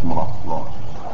عليكم ورحمة الله.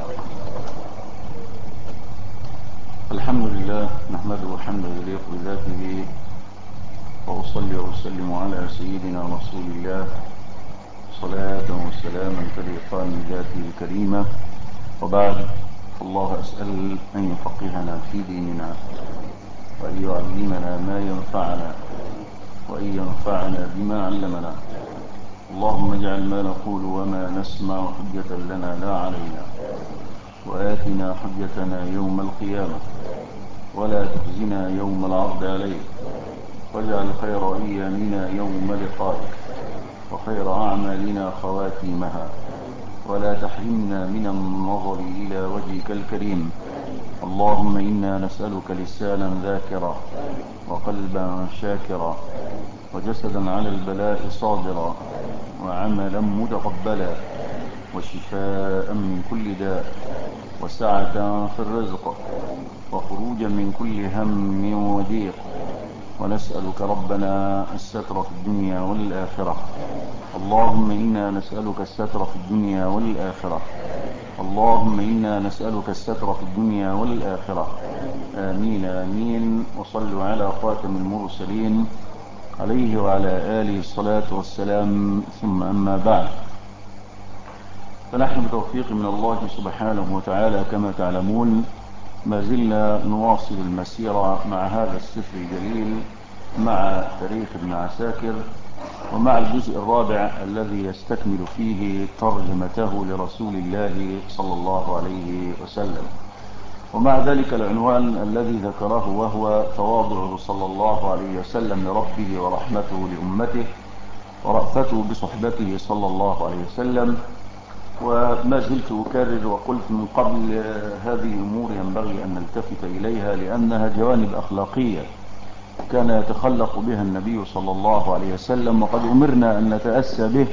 الحمد لله نحمده حمدا يليق بذاته، وأصلي وأسلم على سيدنا رسول الله صلاة وسلاما تليقان بذاته الكريمة، وبعد. الله أسأل أن يفقهنا في ديننا، وأن يعلمنا ما ينفعنا، وأن ينفعنا بما علمنا. اللهم اجعل ما نقول وما نسمع حجة لنا لا علينا، وآتنا حجتنا يوم القيامة، ولا تخزنا يوم العرض عليك، واجعل خير أيامنا يوم لقائك، وخير أعمالنا خواتيمها، ولا تحرمنا من النظر إلى وجهك الكريم. اللهم إنا نسألك لسانا ذاكرا، وقلبا شاكرا، وجسدا على البلاء صابرا، وعملا متقبلا، وشفاء من كل داء، وسعة في الرزق، وخروجا من كل هم وضيق. ونسألك ربنا الستر في الدنيا والآخرة. اللهم إنا نسألك الستر في الدنيا والآخرة. اللهم إنا نسألك الستر في الدنيا والآخرة. آمين آمين. وصلوا على خاتم المرسلين عليه وعلى آله الصلاة والسلام، ثم أما بعد. فنحن بتوفيق من الله سبحانه وتعالى كما تعلمون ما زلنا نواصل المسيرة مع هذا السفر الجليل، مع تاريخ ابن عساكر، ومع الجزء الرابع الذي يستكمل فيه ترجمته لرسول الله صلى الله عليه وسلم، ومع ذلك العنوان الذي ذكره وهو تواضعه صلى الله عليه وسلم لربه، ورحمته لأمته، ورأفته بصحبته صلى الله عليه وسلم. وما زلت أكرر وقلت من قبل، هذه أمور ينبغي أن نلتفت إليها، لأنها جوانب أخلاقية كان يتخلق بها النبي صلى الله عليه وسلم، وقد أمرنا أن نتأسى به.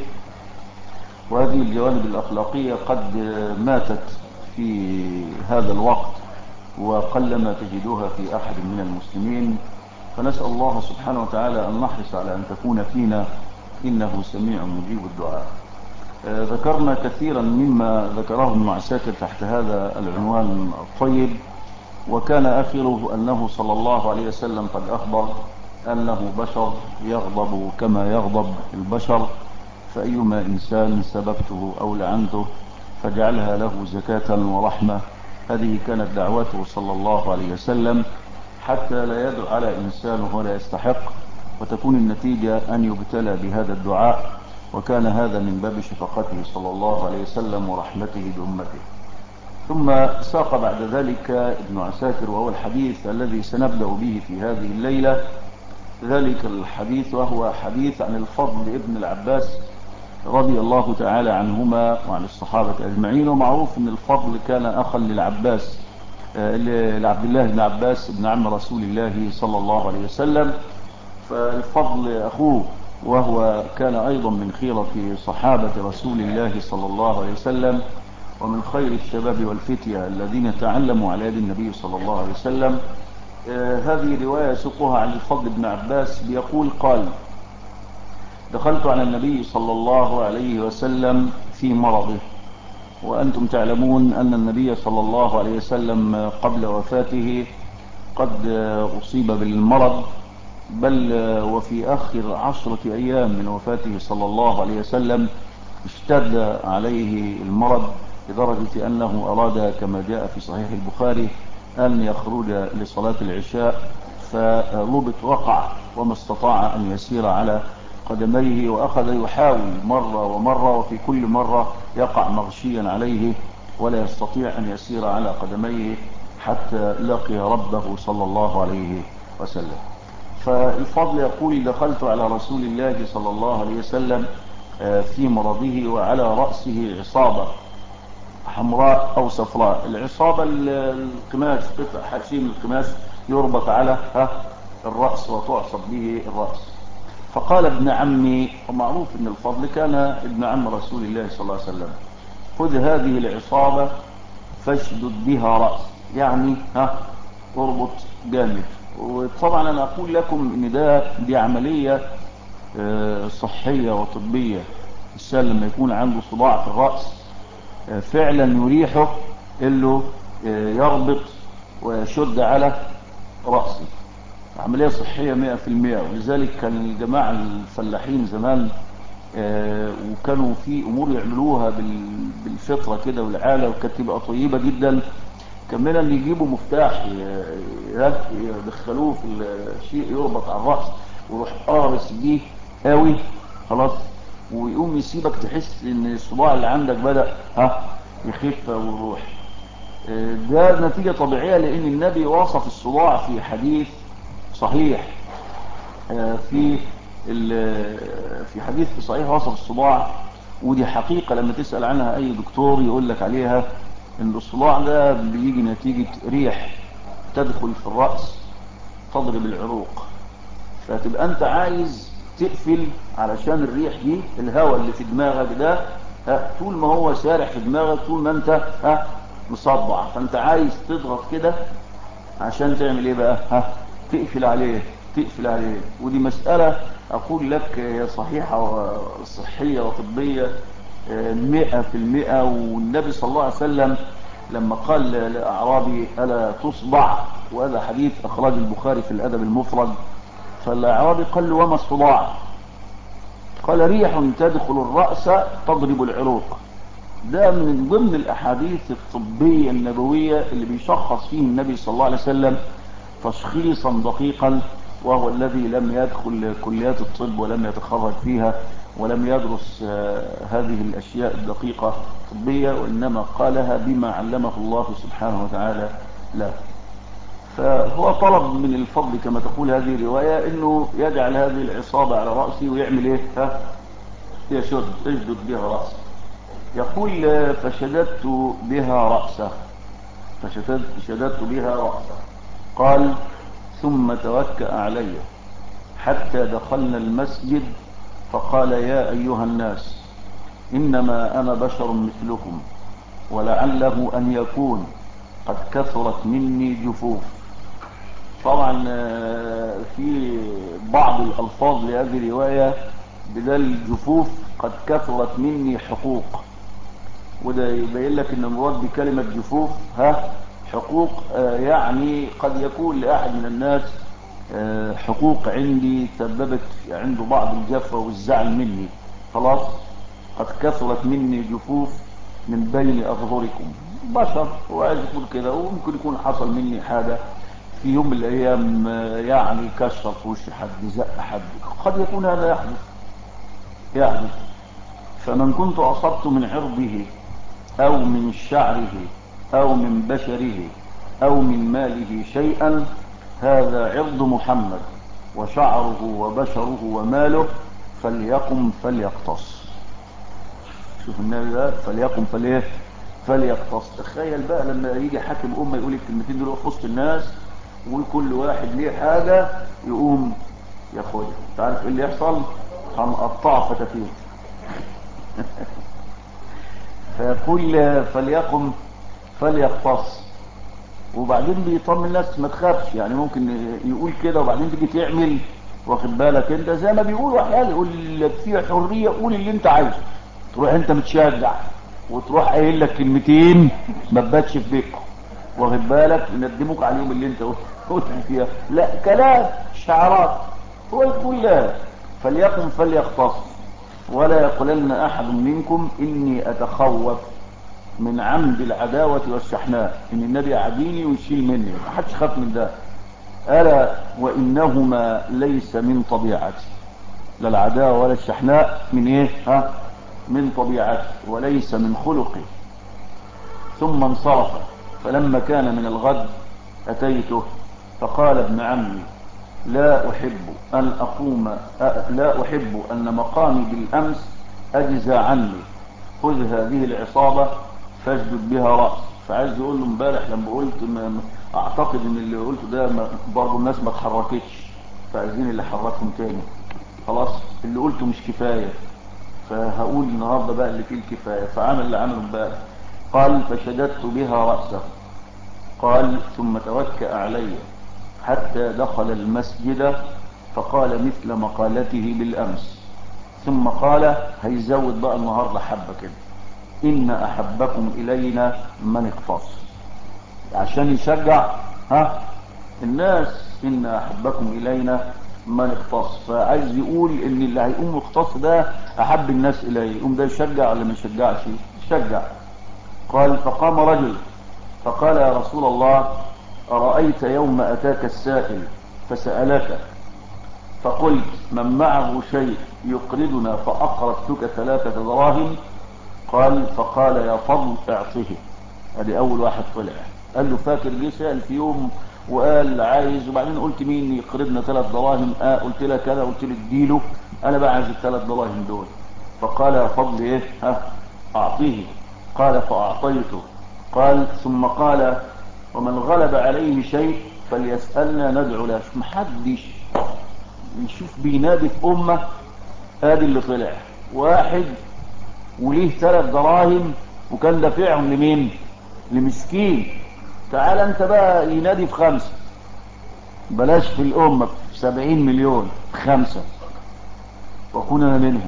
وهذه الجوانب الأخلاقية قد ماتت في هذا الوقت، وقلما تجدها في أحد من المسلمين، فنسأل الله سبحانه وتعالى أن نحرص على أن تكون فينا، إنه سميع مجيب الدعاء. ذكرنا كثيرا مما ذكره ابن عساكر تحت هذا العنوان الطيب، وكان آخره أنه صلى الله عليه وسلم قد أخبر أنه بشر يغضب كما يغضب البشر، فأيما إنسان سببته أو لعنته فاجعلها له زكاة ورحمة. هذه كانت دعوته صلى الله عليه وسلم، حتى لا يدعو على إنسان ولا يستحق، وتكون النتيجة أن يبتلى بهذا الدعاء. وكان هذا من باب شفقته صلى الله عليه وسلم ورحمته بأمته. ثم ساق بعد ذلك ابن عساكر، وهو الحديث الذي سنبدأ به في هذه الليلة، ذلك الحديث وهو حديث عن الفضل ابن العباس رضي الله تعالى عنهما وعن الصحابة أجمعين. ومعروف أن الفضل كان أخا للعباس، لعبد الله بن عباس ابن عم رسول الله صلى الله عليه وسلم. فالفضل أخوه، وهو كان أيضا من خيرة صحابة رسول الله صلى الله عليه وسلم، ومن خير الشباب والفتية الذين تعلموا على يد النبي صلى الله عليه وسلم. هذه رواية يسوقها عن الفضل بن عباس، بيقول: قال: دخلت على النبي صلى الله عليه وسلم في مرضه. وأنتم تعلمون أن النبي صلى الله عليه وسلم قبل وفاته قد أصيب بالمرض، بل وفي آخر 10 أيام من وفاته صلى الله عليه وسلم اشتد عليه المرض، لدرجة أنه أراد كما جاء في صحيح البخاري أن يخرج لصلاة العشاء، فلبط وقع وما استطاع أن يسير على قدميه، وأخذ يحاول مرة ومرة، وفي كل مرة يقع مغشيا عليه ولا يستطيع أن يسير على قدميه، حتى لقي ربه صلى الله عليه وسلم. فالفضل يقول: دخلت على رسول الله صلى الله عليه وسلم في مرضه، وعلى رأسه عصابة حمراء أو صفراء. العصابة القماش، قطع حشيم القماش يربط على الرأس وتعصب به الرأس. فقال: ابن عمي. ومعروف أن الفضل كان ابن عم رسول الله صلى الله عليه وسلم: خذ هذه العصابة فاشدد بها رأس، يعني اربط جامد. وطبعا أنا أقول لكم أن دي عملية صحية وطبية. الإنسان لما يكون عنده صداع في الرأس فعلا يريحه انه يربط ويشد على رأسه. عملية صحية 100%. ولذلك كان الجماعة الفلاحين زمان وكانوا في امور يعملوها بالفطرة كده والعالة، وكانت تبقى طيبة جدا. كمان اللي يجيبوا مفتاح يدخلوه في الشيء يربط على الرأس، ويروح قارص بيه قوي خلاص، ويقوم يسيبك تحس ان الصباع اللي عندك بدأ يخف ويروح. ده نتيجة طبيعية، لان النبي وصف الصباع في حديث صحيح. في في حديث صحيح وصف الصباع، ودي حقيقة لما تسأل عنها اي دكتور يقول لك عليها، ان الصباع ده بيجي نتيجة ريح تدخل في الرأس تضرب العروق. فتبقى انت عايز تقفل علشان الريح دي، الهواء اللي في دماغك ده طول ما هو سارح في دماغك طول ما انت مصدع، فانت عايز تضغط كده عشان تعمل ايه بقى؟ تقفل عليه تقفل عليه. ودي مسألة اقول لك هي صحيحة وصحية وطبية 100%. والنبي صلى الله عليه وسلم لما قال لأعرابي ألا تصبع، وهذا حديث أخرج البخاري في الأدب المفرد، فالأعرابي قال له وما الصداع؟ قال ريح تدخل الرأس تضرب العروق. ده من ضمن الأحاديث الطبية النبوية اللي بيشخص فيه النبي صلى الله عليه وسلم تشخيصا دقيقا، وهو الذي لم يدخل كليات الطب ولم يتخرج فيها ولم يدرس هذه الأشياء الدقيقة الطبية، وإنما قالها بما علمه الله سبحانه وتعالى له. فهو طلب من الفضل كما تقول هذه الرواية انه يجعل هذه العصابة على رأسي ويعمل ايه؟ يشدد بها رأسه. يقول فشددت بها رأسه، فشددت بها رأسه. قال ثم توكأ علي حتى دخلنا المسجد فقال يا أيها الناس إنما أنا بشر مثلكم ولعله أن يكون قد كثرت مني جفوف. طبعا في بعض الألفاظ لهذه الرواية بدل الجفوف قد كثرت مني حقوق، وده يبين لك ان المراد بكلمة جفوف حقوق. يعني قد يكون لأحد من الناس حقوق عندي سببت عنده بعض الجفة والزعل مني، خلاص. قد كثرت مني جفوف من بين أظهركم. بشر وعايز يقول كده، وممكن يكون حصل مني حاجة في يوم من الأيام، يعني كشر في وش حد، زق حد، قد يكون هذا يحدث. فمن كنت أصبت من عرضه أو من شعره أو من بشره أو من ماله شيئا، هذا عرض محمد وشعره وبشره وماله، فليقم فليقتص. شوف النبي ده فليقم فليقتص. تخيل بقى لما يجي حاكم أمة يقول الكلمتين دول في وسط الناس، وكل واحد ليه حاجة يقوم ياخدها. تعرف ايه اللي يحصل؟ هنقطعه فتافيت. فيقول فليقم فليقتص. وبعدين بيطمن الناس ما تخافش، يعني ممكن يقول كده وبعدين تيجي تعمل، واخد بالك انت زي ما بيقولوا احيانا، يقول لك فيها حريه قول اللي انت عايزه، تروح انت متشجع وتروح قايل لك كلمتين ما تباتش في بيتكم، واخد بالك يندموك على اليوم اللي انت قلت فيها. لا كلام شعارات. هو يقول لا فليقم فليقتص ولا يقولن احد منكم اني اتخوف من عمد العداوة والشحناء، ان النبي يعاديني ويشيل مني، ما حدش خاف من ده. ألا وإنهما ليس من طبيعتي، لا العداوة ولا الشحناء من ايه من طبيعتي وليس من خلقي. ثم انصرف. فلما كان من الغد أتيته فقال ابن عمي لا أحب أن مقامي بالأمس أجزى عني، خذ هذه العصابة فاشدد بها رأس. فعايز يقول له امبارح لما قلت اعتقد ان اللي قلته ده برضه الناس ما اتحركتش، فعايزين اللي حركهم تاني. خلاص اللي قلته مش كفاية، فهقول النهاردة بقى اللي فيه الكفاية. فعمل اللي عمله امبارح. قال فشددت بها رأسه. قال ثم توكأ علي حتى دخل المسجد فقال مثل مقالته بالأمس، ثم قال هيزود بقى النهاردة حبة كده. إن أحبكم إلينا من اقتص، عشان يشجع الناس. إن أحبكم إلينا من اقتص، فعايز يقول إن اللي هيقوم يقتص ده أحب الناس إليه، يقوم ده يشجع ولا ما يشجعش؟ يشجع. قال فقام رجل فقال يا رسول الله أرأيت يوم أتاك السائل فسألك فقلت من معه شيء يقرضنا فأقرضتك 3 دراهم؟ فقال يا فضل اعطه. ادي اول واحد طلع. قال له فاكر جه سأل في يوم وقال عايز، وبعدين قلت مين يقرضنا 3 دراهم؟ قلت لك كذا، قلت لك اديله، انا بقى عايز ال3 دراهم دول. فقال يا فضل ايه اعطيه. قال فاعطيته. قال ثم قال ومن غلب عليه شيء فليسألنا ندعو له. محدش يشوف بينادي في امه. ادي اللي طلع واحد وليه 3 دراهم وكان دافعهم لمين؟ لمسكين. تعال انت بقى ينادي في 5، بلاش في الامة في 70 مليون، 5 واكون انا منهم.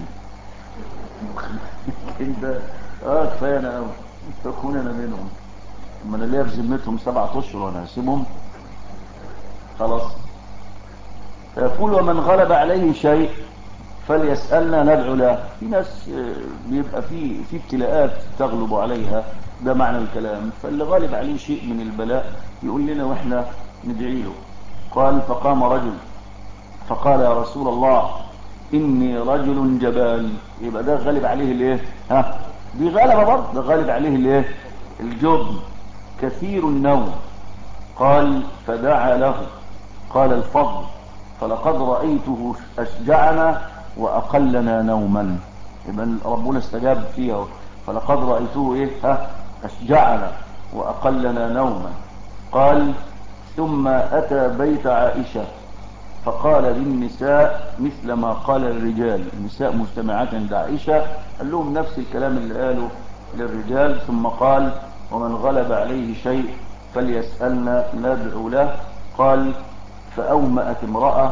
انت كفايه انا قوي، واكون انا منهم. اما انا ليا في ذمتهم 7 اشهر وانا هسيبهم؟ خلاص. فيقول ومن غلب عليه شيء فليسألنا ندعو له. في ناس بيبقى في ابتلاءات تغلب عليها، ده معنى الكلام. فاللي غالب عليه شيء من البلاء يقول لنا واحنا ندعي له. قال فقام رجل فقال يا رسول الله إني رجل جبان. يبقى ده غالب عليه الايه؟ دي غالبة برضه، ده غالب عليه الايه؟ الجبن، كثير النوم. قال فدعا له. قال الفضل فلقد رأيته أشجعنا وأقلنا نوما. يبقى ربنا استجاب فيها. فلقد رأيته أشجعنا وأقلنا نوما. قال ثم أتى بيت عائشة فقال للنساء مثل ما قال الرجال. النساء مجتمعات عند عائشة، قال لهم نفس الكلام اللي قاله للرجال. ثم قال ومن غلب عليه شيء فليسألنا ندعو له. قال فأومأت امرأة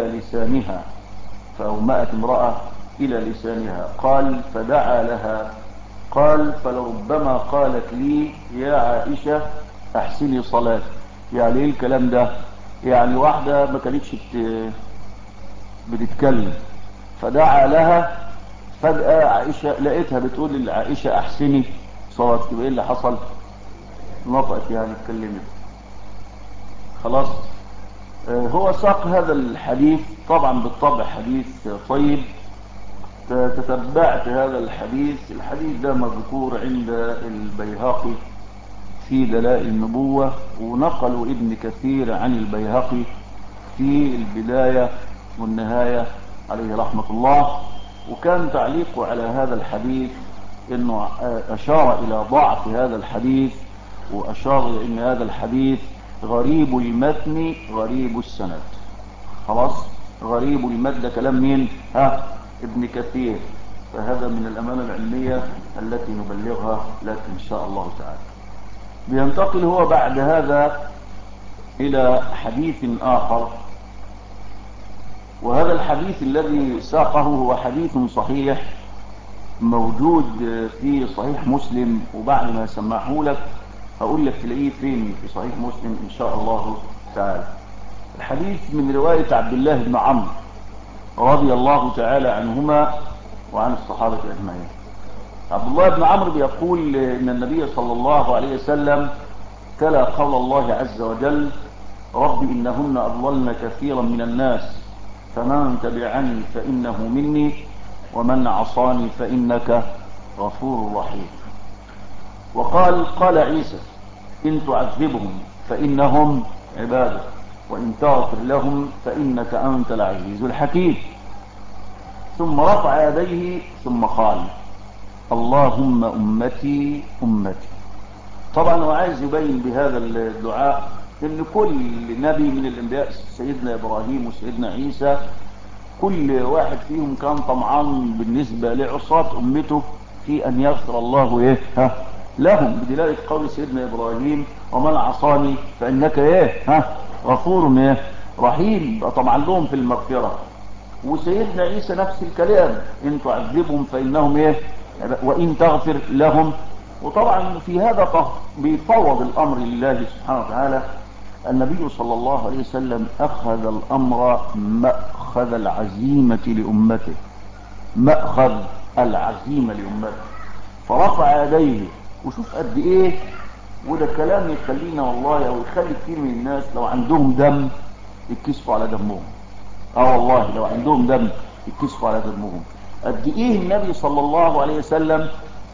إلى لسانها. قال فدعا لها. قال فلربما قالت لي يا عائشة احسني صلاتك. يعني ايه الكلام ده؟ يعني واحدة ما كانتش بتتكلم فدعا لها، فجأة عائشة لقيتها بتقول لعائشة احسني صلاتك. يبقى ايه اللي حصل؟ نطقت، يعني اتكلمت. خلاص. هو ساق هذا الحديث طبعا بالطبع حديث طيب. تتبعت هذا الحديث ده مذكور عند البيهقي في دلائل النبوة، ونقلوا ابن كثير عن البيهقي في البداية والنهاية عليه رحمة الله. وكان تعليقه على هذا الحديث انه اشار الى ضعف هذا الحديث، واشار الى ان هذا الحديث غريب المتن غريب السند. خلاص. غريب المادة كلام مين؟ ابن كثير. فهذا من الأمانة العلمية التي نبلغها لك إن شاء الله تعالى. بينتقل هو بعد هذا إلى حديث آخر، وهذا الحديث الذي ساقه هو حديث صحيح موجود في صحيح مسلم. وبعد ما سمعه لك هقول لك تلاقيه فين في صحيح مسلم إن شاء الله تعالى. الحديث من رواية عبد الله بن عمرو رضي الله تعالى عنهما وعن الصحابة أجمعين. عبد الله بن عمرو بيقول إن النبي صلى الله عليه وسلم تلا قول الله عز وجل رب إنهن أضللن كثيرا من الناس فمن تبعني فإنه مني ومن عصاني فإنك غفور رحيم. قال عيسى إن تعذبهم فإنهم عبادك وإن تغفر لهم فإنك أنت العزيز الحكيم. ثم رفع يديه ثم قال اللهم أمتي أمتي. طبعا هو عايز يبين بهذا الدعاء ان كل نبي من الانبياء سيدنا ابراهيم وسيدنا عيسى كل واحد فيهم كان طمعان بالنسبة لعصاة امته في ان يغفر الله لهم، بدلالة قول سيدنا ابراهيم ومن عصاني فانك غفور رحيم. طبعا لهم في المغفرة. وسيدنا عيسى نفس الكلام ان تعذبهم فانهم وإن تغفر لهم. وطبعا في هذا بيفوض الأمر لله سبحانه وتعالى. النبي صلى الله عليه وسلم أخذ الأمر مأخذ العزيمة لأمته، مأخذ العزيمة لأمته، فرفع يديه. وشوف قد إيه، وده كلام يخلينا والله، أو يخلي كتير من الناس لو عندهم دم يتكسفوا على دمهم. والله لو عندهم دم يتكسفوا على دمهم. قد إيه النبي صلى الله عليه وسلم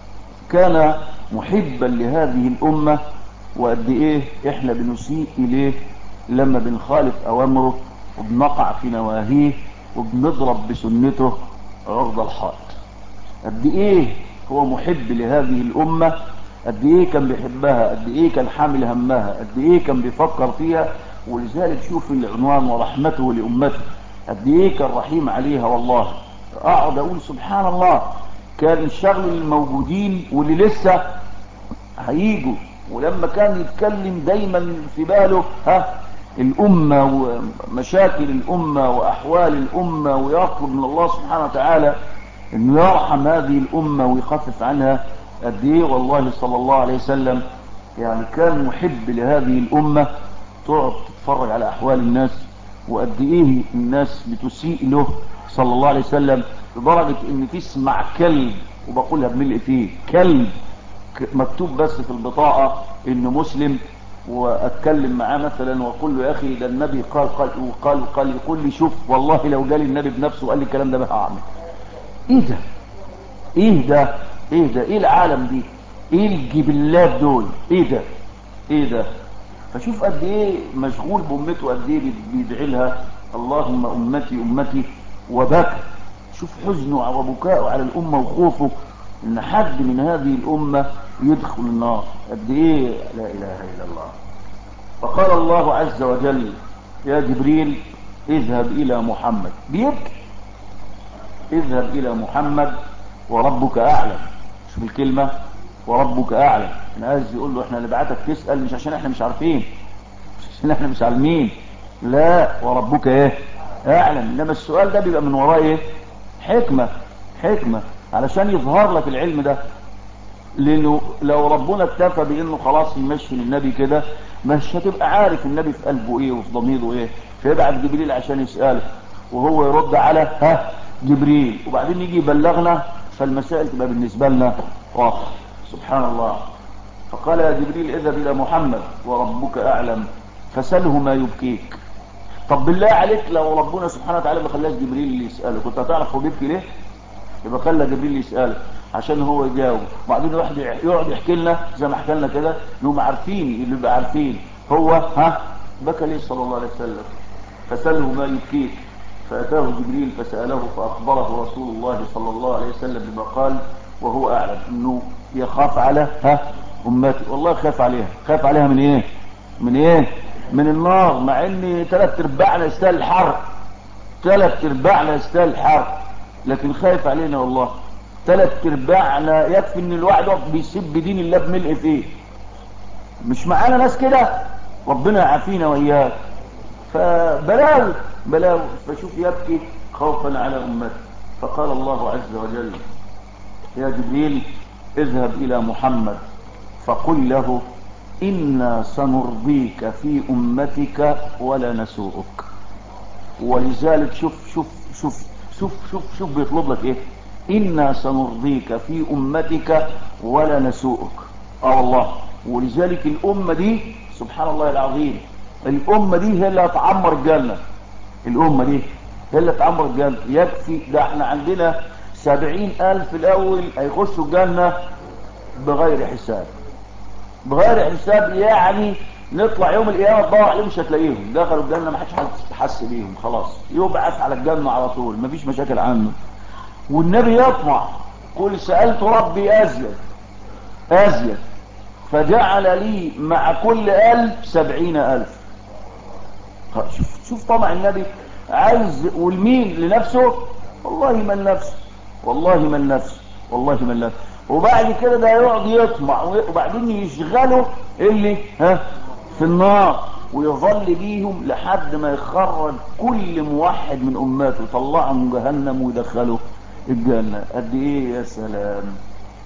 كان محبا لهذه الأمة، وقد إيه إحنا بنسيء إليه لما بنخالف أوامره وبنقع في نواهيه وبنضرب بسنته عرض الحائط. قد إيه هو محب لهذه الأمة، قد إيه كان بيحبها، قد إيه كان حامل همها، قد إيه كان بيفكر فيها. ولذلك شوف العنوان ورحمته لأمته، قد إيه كان رحيم عليها. والله أقعد أقول سبحان الله، كان الشغل الموجودين واللي لسه هيجوا، ولما كان يتكلم دايما في باله الأمة ومشاكل الأمة وأحوال الأمة، ويطلب من الله سبحانه وتعالى انه يرحم هذه الأمة ويخفف عنها. قد ايه والله صلى الله عليه وسلم يعني كان محب لهذه الأمة. تقعد تتفرج على أحوال الناس، وقد ايه الناس بتسيء له صلى الله عليه وسلم، لدرجة ان تسمع كلب، وبقولها بملء فيه، كلب مكتوب بس في البطاقة انه مسلم، واتكلم معاه مثلا واقول له يا اخي ده النبي قال يقول لي شوف والله لو جالي النبي بنفسه وقال لي الكلام ده ما هعمل. ايه ده؟ ايه ده؟ ايه ده؟ ايه العالم دي؟ ايه الجبلات دول؟ ايه ده؟ ايه ده؟ فشوف قد ايه مشغول بامته، قد ايه بيدعي لها اللهم امتي امتي، وبكى. شوف حزنه وبكاءه على الامه وخوفه ان حد من هذه الامه يدخل النار. قد ايه لا اله الا الله. فقال الله عز وجل يا جبريل اذهب الى محمد، بيبكي، اذهب الى محمد وربك اعلم. شوف الكلمه، وربك اعلم. انا عايز يقول له احنا اللي بعتك تسال مش عشان احنا مش عارفين، مش عشان احنا مش عالمين، لا، وربك ايه اعلم. انما السؤال ده بيبقى من وراه ايه؟ حكمه، حكمه علشان يظهر لك العلم ده. لانه لو ربنا اكتفى بانه خلاص يمشي للنبي كده، مش هتبقى عارف النبي في قلبه ايه وفي ضميره ايه. فيبعت جبريل عشان يساله، وهو يرد على جبريل، وبعدين يجي يبلغنا، فالمسائل تبقى بالنسبه لنا واضحه. سبحان الله. فقال يا جبريل اذهب الى محمد وربك اعلم فسله ما يبكيك. طب بالله عليك لو ربنا سبحانه وتعالى ما خلاش جبريل اللي يساله، كنت هتعرف هو بيبكي ليه؟ يبقى خلى جبريل يساله عشان هو يجاوب، وبعدين يقعد يحكي لنا زي ما حكى لنا كده، انهم عارفين، اللي بقى عارفين هو بكى ليه صلى الله عليه وسلم. فساله ما يبكيك. فاتاه جبريل فساله فاخبره رسول الله صلى الله عليه وسلم بما قال، وهو اعلم انه يخاف على امتي. والله خاف عليها. خاف عليها من ايه؟ من ايه؟ من النار. مع ان 3/4 يستاهل الحرق، 3/4 يستاهل الحرق، لكن خايف علينا والله. 3/4 يكفي ان الواحد بيسب دين الله بملء فيه. مش معانا ناس كده؟ ربنا يعافينا واياك. فبلاوي بلاوي. فشوف يبكي خوفا على امته. فقال الله عز وجل يا جبريل اذهب الى محمد فقل له انا سنرضيك في امتك ولا نسوءك. ولذلك شوف بيطلب لك ايه؟ انا سنرضيك في امتك ولا نسوءك. والله. ولذلك الامه دي سبحان الله العظيم، الامه دي هي اللي هتعمر الجنه. الامه دي هي اللي هتعمر الجنه. يكفي ده احنا عندنا 70,000 الاول هيخشوا الجنه بغير حساب، بغير حساب. يعني نطلع يوم القيامه تدور عليهم مش هتلاقيهم، دخلوا الجنه ما حدش حس بيهم، خلاص يبعث على الجنه على طول، ما فيش مشاكل عنه. والنبي يطمع، قل سالت ربي ازيد فجعل لي مع كل 1000 70,000. شوف طمع النبي. عايز والمين لنفسه؟ والله من نفسه، والله من نفسه، والله من نفسه. وبعد كده ده يقعد يطمع، وبعدين يشغله اللي في النار، ويظل بيهم لحد ما يخرج كل موحد من امته، يطلعه من جهنم ويدخله الجنه. قد ايه يا سلام،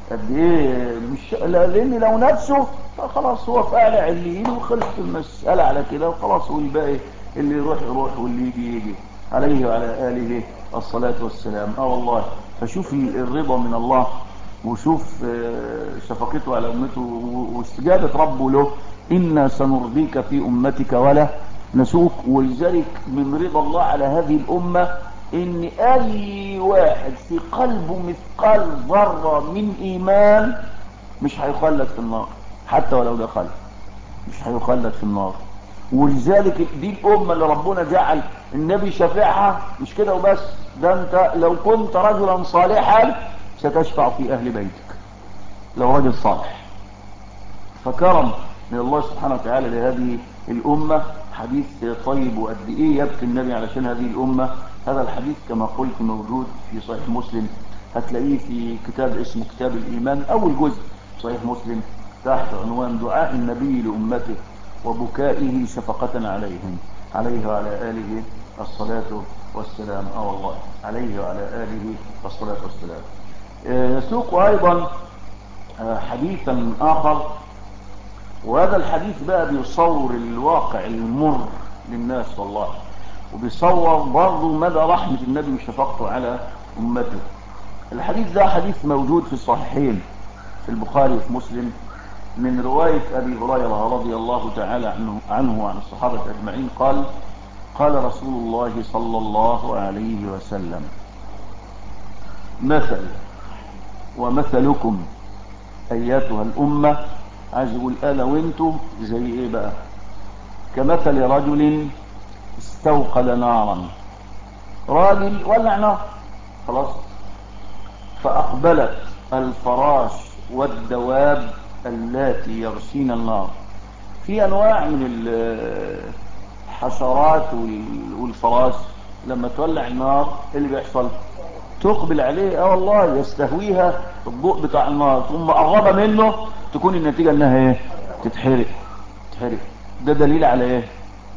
قد ايه؟ مش لان لو نفسه خلاص هو في اعلى عليين وخلص المساله على كده وخلاص، والباقي اللي يروح يروح واللي يجي يجي. عليه وعلى اله الصلاه والسلام. والله فشوف الرضا من الله، وشوف شفقته على امته واستجابه ربه له. انا سنرضيك في امتك ولا نسوك. ولذلك من رضا الله على هذه الامه ان اي واحد في قلبه مثقال ذره من ايمان مش هيخلد في النار، حتى ولو دخل مش هيخلد في النار. ولذلك دي الامه اللي ربنا جعل النبي شفيعها. مش كده وبس، ده انت لو كنت رجلا صالحا ستشفع في اهل بيتك لو رجل صالح. فكرم من الله سبحانه وتعالى لهذه الامه. حديث طيب وقد ايه يبكي النبي علشان هذه الامه. هذا الحديث كما قلت موجود في صحيح مسلم، هتلاقيه في كتاب اسمه كتاب الايمان، اول جزء صحيح مسلم، تحت عنوان دعاء النبي لامته وبكائه شفقة عليهم، عليه وعلى آله الصلاة والسلام. والله عليه وعلى آله الصلاة والسلام. يسوق أيضا حديثا آخر، وهذا الحديث بقى بيصور الواقع المر للناس والله، وبيصور برضه مدى رحمة النبي وشفقته على أمته. الحديث ده حديث موجود في الصحيحين في البخاري وفي مسلم، من رواية أبي هريرة رضي الله تعالى عنه وعن الصحابة أجمعين قال: قال رسول الله صلى الله عليه وسلم: مثل ومثلكم أيتها الأمة، عايز يقول أنا وانتم زي إيه بقى؟ كمثل رجل استوقد نارا. راجل ولع نار خلاص، فأقبلت الفراش والدواب اللاتي يغشين النار. في أنواع من الحشرات والفراش لما تولع النار اللي بيحصل تقبل عليه. والله يستهويها الضوء بتاع النار، ثم قربة منه تكون النتيجة انها ايه؟ تتحرق. ده دليل على ايه؟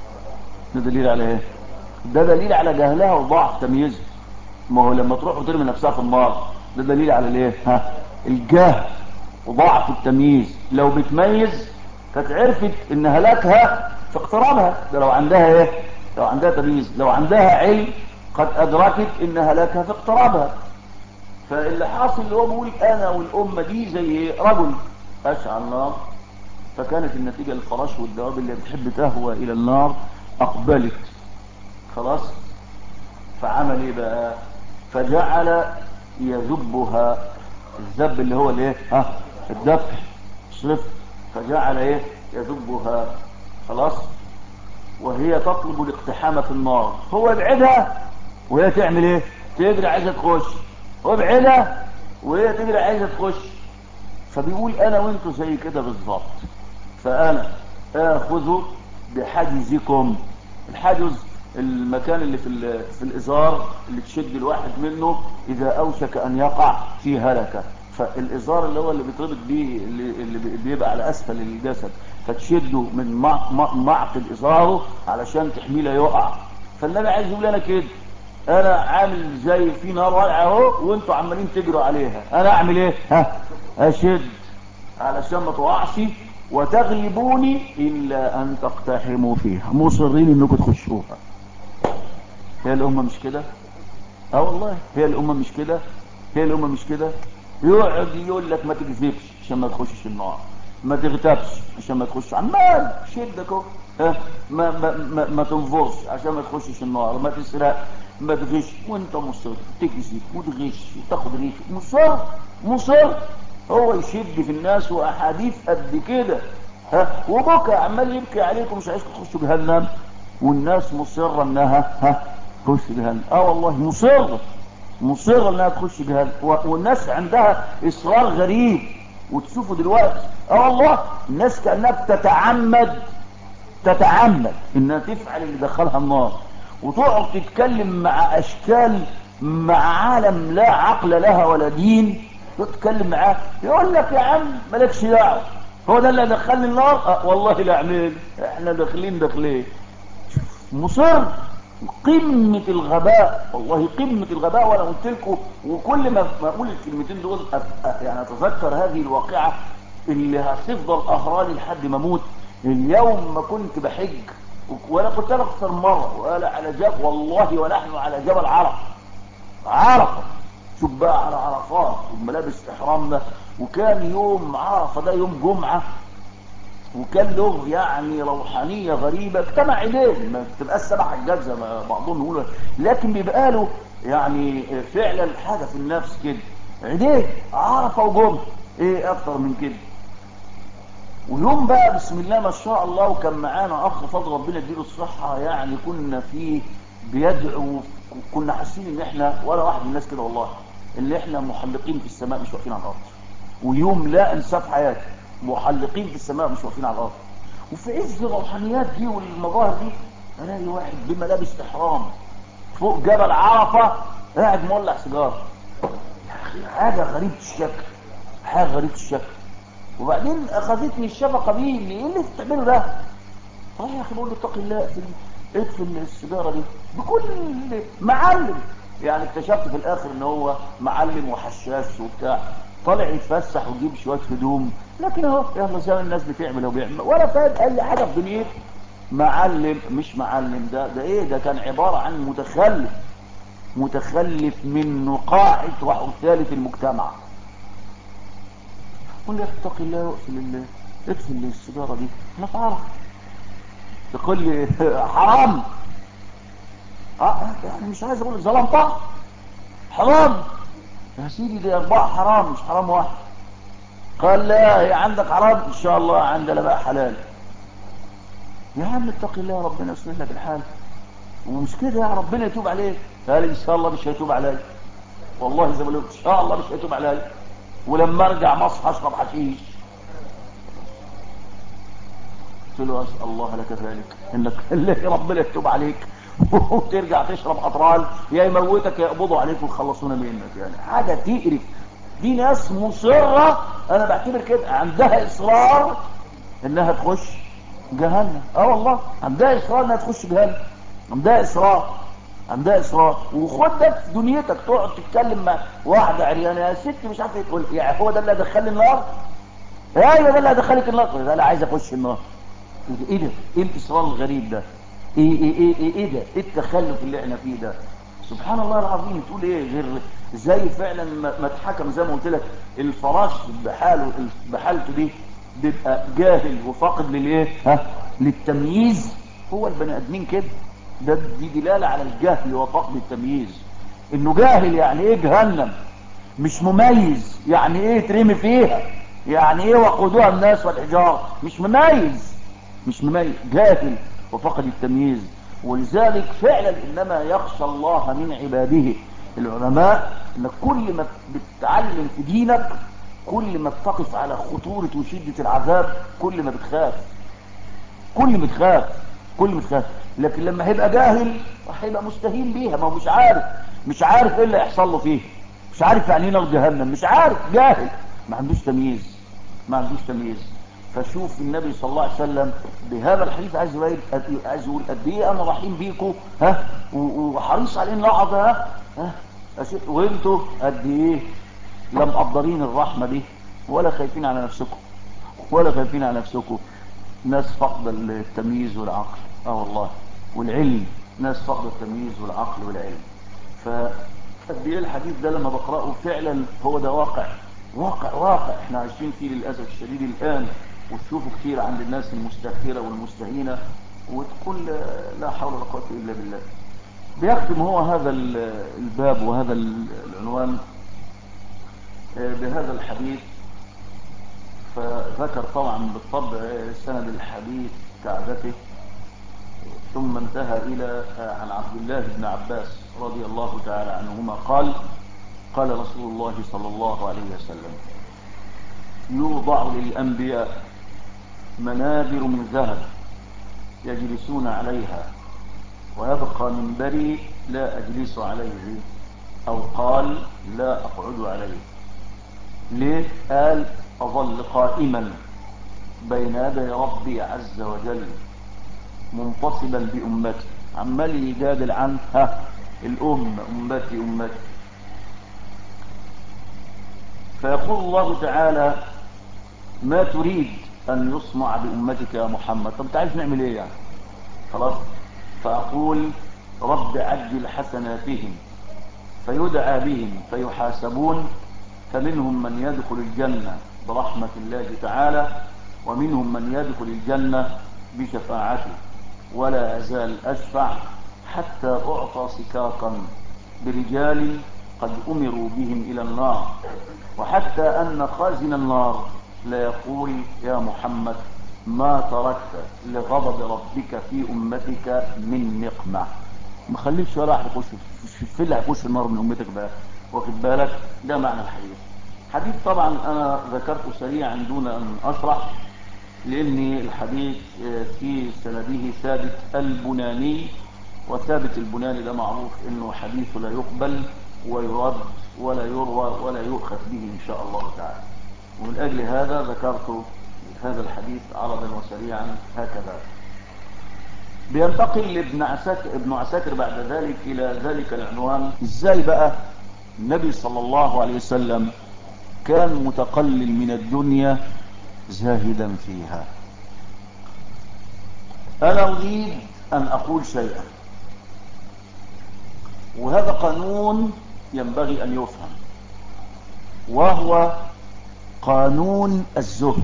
ده دليل على جهلها وضعف تمييزها. ما هو لما تروح وترمي نفسها في النار ده دليل على الايه؟ الجهل وضعف التمييز. لو بتميز كانت عرفت ان هلاكها في اقترابها. ده لو عندها ايه؟ لو عندها تمييز، لو عندها علم قد ادركت ان هلاكها في اقترابها. فاللي حاصل اللي هو بيقول انا والامه دي زي ايه؟ رجل اشعل نار، فكانت النتيجه الفراش والدواب اللي بتحب تهوى الى النار اقبلت خلاص. فعمل ايه بقى؟ فجعل يذبها. الذب اللي هو الايه؟ الدفع صرف. فجعل ايه؟ يذبها خلاص، وهي تطلب الاقتحام في النار. هو يبعدها وهي تعمل ايه؟ تجري عايزه تخش. هو يبعدها وهي تجري عايزه تخش. فبيقول انا وانتوا زي كده بالظبط. فانا اخذ بحجزكم. الحجز المكان اللي في الازار اللي تشد الواحد منه اذا اوشك ان يقع في هلكه. فالازار اللي هو اللي بيتربط بيه اللي بيبقى على اسفل الجسد، فتشده من معقد ازاره علشان تحميه لا يقع. فالنبي عايز يقول انا كده، انا عامل زي في نار والعه اهو وانتوا عمالين تجروا عليها، انا اعمل ايه؟ اشد علشان ما تقعش وتغلبوني الا ان تقتحموا فيها، مصرين انكم تخشوها. هي الامه مش كده؟ والله هي الامه مش كده. يقعد يقول لك ما تكذبش عشان ما تخشش النار، ما تغتابش عشان ما تخش، عمال شدك اهو. ما تنظرش عشان ما تخشش النار، ما تسرق، ما تغش، وانت مصر تكذب وتغش وتاخد ريش. مصر هو يشد في الناس واحاديث قد كده. وبكى عمال يبكي عليكم مش عايزكم تخشوا جهنم، والناس مصره انها تخش جهنم. والله مصره انها تخش جهنم، والناس عندها اصرار غريب. وتشوفوا دلوقتي والله الناس كانها تتعمد انها تفعل اللي دخلها النار، وتقعد تتكلم مع اشكال، مع عالم لا عقل لها ولا دين. تتكلم معاه يقول لك يا عم مالكش دعوه، هو ده اللي دخلني النار؟ والله لا اعمل، احنا داخلين. مصر قمة الغباء، والله قمة الغباء. وانا قلت لكم، وكل ما اقول الكلمتين دول يعني اتذكر هذه الواقعة اللي هتفضل قهراني لحد ما اموت. اليوم ما كنت بحج، ولا كنت انا اكثر مرة، ولا على جبل والله، ونحن على جبل عرفة. عرفة، شوف بقى، على عرفات وملابس احرامنا. وكان يوم عرفة ده يوم جمعة، وكان له يعني روحانيه غريبه. اجتمع عيدين، ما بتبقاش 7 حجات زي ما بعضهم يقولوا، لكن بيبقى له يعني فعلا حاجه في النفس كده. عيدين، عرفه وجمعه، ايه اكتر من كده؟ ويوم بقى بسم الله ما شاء الله، وكان معانا اخ فضل ربنا يديله الصحه، يعني كنا فيه بيدعو. كنا حاسين ان احنا ولا واحد من الناس كده والله، اللي احنا محلقين في السماء مش واقفين على الارض. ويوم لا انساه في حياتي، محلقين في السماء مش واقفين على الارض. وفي عز الروحانيات دي والمظاهر دي، الاقي واحد بملابس احرام فوق جبل عرفه قاعد مولع سيجاره. يا اخي حاجه غريبه الشكل، حاجه غريبه الشكل. وبعدين اخذتني الشفقه بيه، ايه اللي انت بتعمله ده؟ راح يا اخي بقول له اتق الله، اقفل السيجاره دي بكل معلم. يعني اكتشفت في الاخر ان هو معلم وحشاش وبتاع، طالع يتفسح ويجيب شويه هدوم، لكن اهو يلا زي ما الناس بتعمل وبيعمل، ولا فاهم اي حاجه في دنيته. معلم مش معلم، ده ايه؟ ده كان عباره عن متخلف، متخلف من نقاعه وعثاله المجتمع. قل لي اتق الله اقفل السيجاره دي، انا في عرف. تقول لي حرام، يعني مش عايز اقول ظلمتها، حرام يا سيدي، دي 4 حرام مش حرام واحد. قال لا، هي عندك حرام ان شاء الله عندنا بقى حلال. يا عم اتق الله، ربنا يصلح لك الحال، ومش كده يا ربنا يتوب عليك. قال ان شاء الله مش هيتوب علي، والله زي ما قلت ان شاء الله مش هيتوب علي، ولما ارجع مصر هشرب حشيش. قلت له اسال الله لك ذلك، انك ربنا يتوب عليك وترجع تشرب اطرال، يا يموتك يا يقبضوا عليك ويخلصونا منك. يعني حاجه تقرف. دي ناس مصره، انا بعتبر كده عندها اصرار انها تخش جهنم. والله عندها اصرار انها تخش جهنم، عندها اصرار، عندها اصرار. وخد ده في دنيتك، تقعد تتكلم مع واحده عريانه، يا ست مش عارف ايه، تقول يعني هو ده اللي هيدخلني النار؟ ايوه ده اللي هيدخلك النار. ده انا عايز اخش النار. ايه ده؟ ايه الاصرار الغريب ده؟ ايه ده؟ ايه التخلف اللي احنا فيه ده؟ سبحان الله العظيم. تقول ايه غير زي فعلا ما اتحكم زي ما قلت لك، الفراش بحالته دي بيبقى جاهل وفاقد للايه؟ للتمييز. هو البني ادمين كده، دي دلاله على الجهل وفقد التمييز. انه جاهل يعني ايه جهنم، مش مميز يعني ايه ترمي فيها، يعني ايه وقودها الناس والحجاره، مش مميز، مش مميز، جاهل وفقد التمييز. ولذلك فعلا انما يخشى الله من عباده العلماء. انك كل ما بتتعلم في دينك، كل ما بتقف على خطورة وشدة العذاب، كل ما بتخاف، كل ما بتخاف، كل ما بتخاف. لكن لما هيبقى جاهل هيبقى مستهين بيها، ما هو مش عارف، مش عارف ايه اللي هيحصل له فيه، مش عارف يعني ايه نار جهنم، مش عارف، جاهل، ما عندوش تمييز، ما عندوش تمييز. فشوف النبي صلى الله عليه وسلم بهذا الحديث عايز يقول قد ايه انا رحيم بيكم، وحريص على ان اقعد وانتوا قد ايه لا مقدرين الرحمه دي، ولا خايفين على نفسكم، ولا خايفين على نفسكم. ناس فقد التمييز والعقل، والله، والعلم. ناس فقد التمييز والعقل والعلم. فقد ايه الحديث ده لما بقراه فعلا هو ده واقع، واقع احنا عايشين فيه للاسف الشديد الان. وتشوفه كتير عند الناس المستهتره والمستهينه، وتقول لا حول ولا قوه الا بالله. بيختم هو هذا الباب وهذا العنوان بهذا الحديث. فذكر طبعا بالطبع سند الحديث كعادته، ثم انتهى إلى عن عبد الله بن عباس رضي الله تعالى عنهما قال: قال رسول الله صلى الله عليه وسلم: يوضع للأنبياء منابر من ذهب يجلسون عليها، ويبقى منبري لا أجلس عليه، أو قال لا أقعد عليه. ليه؟ قال: أظل قائما بين يدي ربي عز وجل منتصبا بأمتي، عمال يجادل عن أمتي أمتي. فيقول الله تعالى: ما تريد أن يصنع بأمتك يا محمد؟ طب تعرف نعمل إيه يعني؟ خلاص. فأقول: رب عجل حسناتهم فيدعى بهم فيحاسبون، فمنهم من يدخل الجنة برحمة الله تعالى، ومنهم من يدخل الجنة بشفاعته، ولا أزال أشفع حتى أعطى سكاكا برجال قد أمروا بهم إلى النار، وحتى أن خازن النار لا يقول: يا محمد ما تركت لغضب ربك في أمتك من نقمة. ما خليتش ولا واحد يخش في اللي هيخش النار من أمتك بقى. واخد بالك؟ ده معنى الحديث. حديث طبعا أنا ذكرته سريعا دون أن أشرح، لأن الحديث في سنده ثابت البناني، وثابت البناني ده معروف أنه حديث لا يقبل ويرد ولا يروى ولا يؤخذ به إن شاء الله تعالى. ومن أجل هذا ذكرت هذا الحديث عرضا وسريعا هكذا. بينتقل ابن عساكر بعد ذلك إلى ذلك العنوان: إزاي بقى النبي صلى الله عليه وسلم كان متقلل من الدنيا زاهدا فيها. أنا أريد أن أقول شيئا، وهذا قانون ينبغي أن يفهم، وهو قانون الزهد.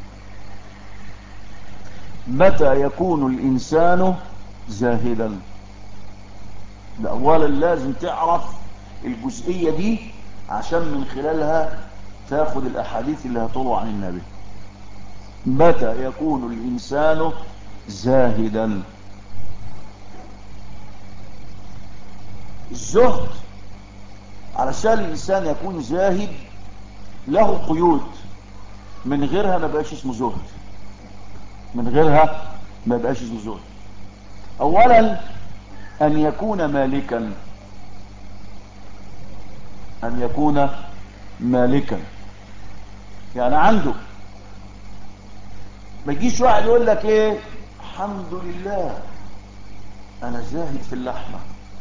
متى يكون الإنسان زاهدا؟ ده أولا لازم تعرف الجزئية دي عشان من خلالها تاخد الأحاديث اللي هتروى عن النبي. متى يكون الإنسان زاهدا؟ الزهد علشان الإنسان يكون زاهد له قيود، من غيرها ما بقاش اسمه زهد، من غيرها ما بقاش اسمه زهد. أولا أن يكون مالكا، أن يكون مالكا يعني عنده. ما يجيش واحد يقول لك ايه: الحمد لله انا زاهد في اللحمه.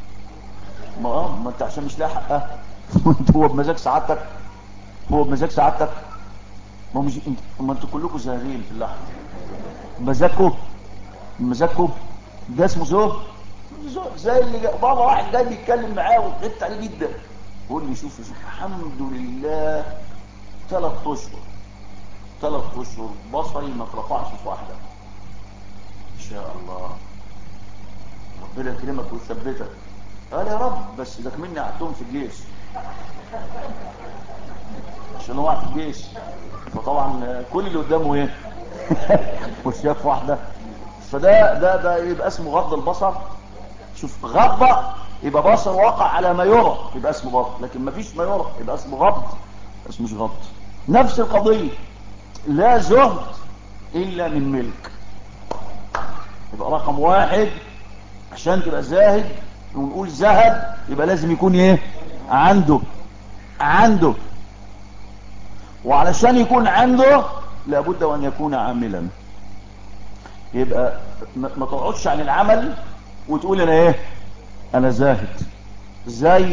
ما انت عشان مش لاقي حقها. هو بمزاج سعادتك، هو بمزاج سعادتك. ما مش انت، ما انتوا كلكم زاهدين في اللحمه بمزاجكم، بمزاجكم. ده اسمه زهد؟ زي اللي بابا واحد جاي بيتكلم معاه وقلت عليه جدا، بقول لي شوف الحمد لله 3 اشهر 3 اشهر بصري ما اترفعش في واحده. ان شاء الله ربنا يكرمك ويثبتك. قال: يا رب بس ده مني قعدتهم في الجيش، عشان هو قاعد في الجيش، فطبعا كل اللي قدامه ايه؟ وشاف واحده. فده يبقى اسمه غض البصر. شوف، غض يبقى بصر واقع على ما يرى، يبقى اسمه غض، لكن ما فيش ما يرى يبقى اسمه غض، اسمه مش غض. نفس القضيه، لا زهد الا من ملك. يبقى رقم واحد عشان تبقى زاهد ونقول زهد يبقى لازم يكون ايه؟ عنده. وعلشان يكون عنده لابد وان يكون عاملا. يبقى ما تقعدش عن العمل وتقول انا ايه؟ انا زاهد. زي